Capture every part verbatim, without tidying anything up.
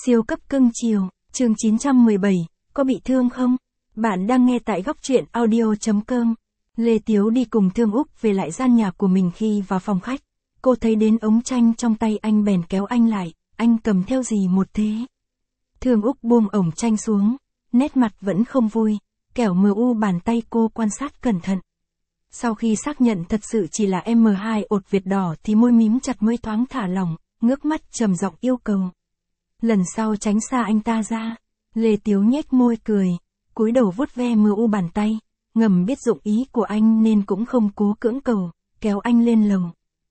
Siêu cấp cưng chiều, chương chín trăm mười bảy, có bị thương không? Bạn đang nghe tại góc truyện audio chấm com. Lê Tiếu đi cùng Thương Úc về lại gian nhà của mình khi vào phòng khách. Cô thấy đến ống tranh trong tay anh bèn kéo anh lại, anh cầm theo gì một thế? Thương Úc buông ống tranh xuống, nét mặt vẫn không vui, kẻo mờ u bàn tay cô quan sát cẩn thận. Sau khi xác nhận thật sự chỉ là em hai ột Việt đỏ thì môi mím chặt mới thoáng thả lỏng, ngước mắt trầm giọng yêu cầu. Lần sau tránh xa anh ta ra. Lê Tiếu nhếch môi cười, cúi đầu vuốt ve mờ u bàn tay, ngầm biết dụng ý của anh nên cũng không cố cưỡng cầu, kéo anh lên lầu.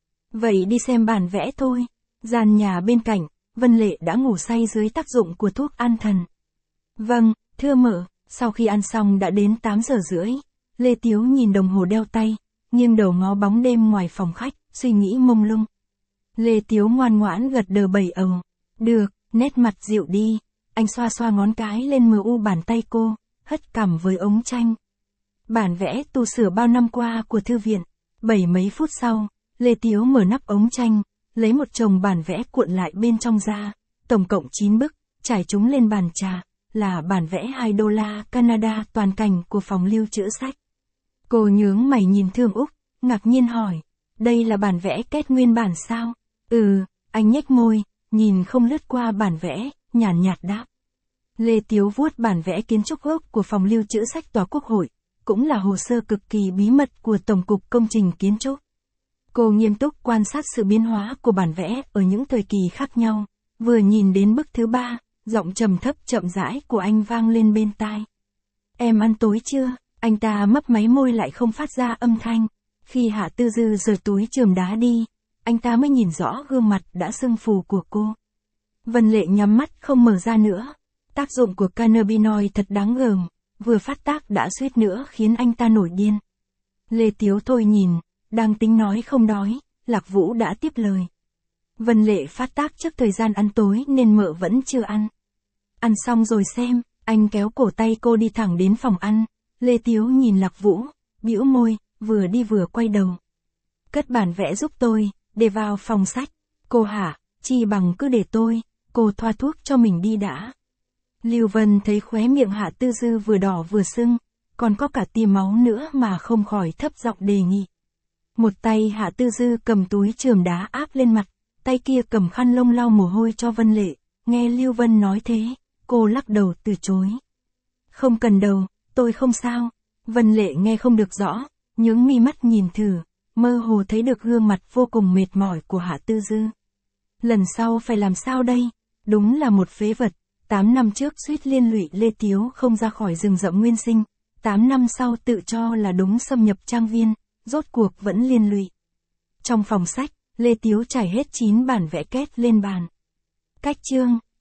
Vậy đi xem bản vẽ thôi. Gian nhà bên cạnh, Vân Lệ đã ngủ say dưới tác dụng của thuốc an thần. Vâng, thưa mợ. Sau khi ăn xong đã đến tám giờ rưỡi. Lê Tiếu nhìn đồng hồ đeo tay, nghiêng đầu ngó bóng đêm ngoài phòng khách, suy nghĩ mông lung. Lê Tiếu ngoan ngoãn gật đờ bảy ầu. Được, nét mặt dịu đi. Anh xoa xoa ngón cái lên mờ u bàn tay cô, hất cằm với ống tranh. Bản vẽ tu sửa bao năm qua của thư viện. Bảy mấy phút sau, Lê Tiếu mở nắp ống tranh, lấy một chồng bản vẽ cuộn lại bên trong ra, tổng cộng chín bức, trải chúng lên bàn trà, là bản vẽ hai đô la Canada toàn cảnh của phòng lưu trữ sách. Cô nhướng mày nhìn Thương Úc, ngạc nhiên hỏi, đây là bản vẽ kết nguyên bản sao? Ừ, anh nhếch môi, nhìn không lướt qua bản vẽ, nhàn nhạt đáp. Lê Tiếu vuốt bản vẽ kiến trúc gốc của phòng lưu trữ sách Tòa Quốc hội, cũng là hồ sơ cực kỳ bí mật của Tổng cục Công trình Kiến trúc. Cô nghiêm túc quan sát sự biến hóa của bản vẽ ở những thời kỳ khác nhau, vừa nhìn đến bức thứ ba, giọng trầm thấp chậm rãi của anh vang lên bên tai. Em ăn tối chưa? Anh ta mấp máy môi lại không phát ra âm thanh. Khi Hạ Tư Dư giở túi chườm đá đi, anh ta mới nhìn rõ gương mặt đã sưng phù của cô. Vân Lệ nhắm mắt không mở ra nữa. Tác dụng của cannabinoid thật đáng gờm, vừa phát tác đã suýt nữa khiến anh ta nổi điên. Lê Tiếu thôi nhìn, đang tính nói không đói, Lạc Vũ đã tiếp lời. Vân Lệ phát tác trước thời gian ăn tối nên mợ vẫn chưa ăn. Ăn xong rồi xem, anh kéo cổ tay cô đi thẳng đến phòng ăn. Lê Tiếu nhìn Lạc Vũ, bĩu môi, vừa đi vừa quay đầu. Cất bản vẽ giúp tôi, để vào phòng sách. Cô hả, chi bằng cứ để tôi, cô thoa thuốc cho mình đi đã. Lưu Vân thấy khóe miệng Hạ Tư Dư vừa đỏ vừa sưng, còn có cả tia máu nữa mà không khỏi thấp giọng đề nghị. Một tay Hạ Tư Dư cầm túi chườm đá áp lên mặt, tay kia cầm khăn lông lau mồ hôi cho Vân Lệ, nghe Lưu Vân nói thế, cô lắc đầu từ chối. Không cần đâu, tôi không sao. Vân Lệ nghe không được rõ, nhướng mi mắt nhìn thử, mơ hồ thấy được gương mặt vô cùng mệt mỏi của Hạ Tư Dư. Lần sau phải làm sao đây? Đúng là một phế vật. Tám năm trước suýt liên lụy Lê Tiếu không ra khỏi rừng rậm nguyên sinh, tám năm sau tự cho là đúng xâm nhập trang viên, rốt cuộc vẫn liên lụy. Trong phòng sách, Lê Tiếu trải hết chín bản vẽ kết lên bàn. Cách chương,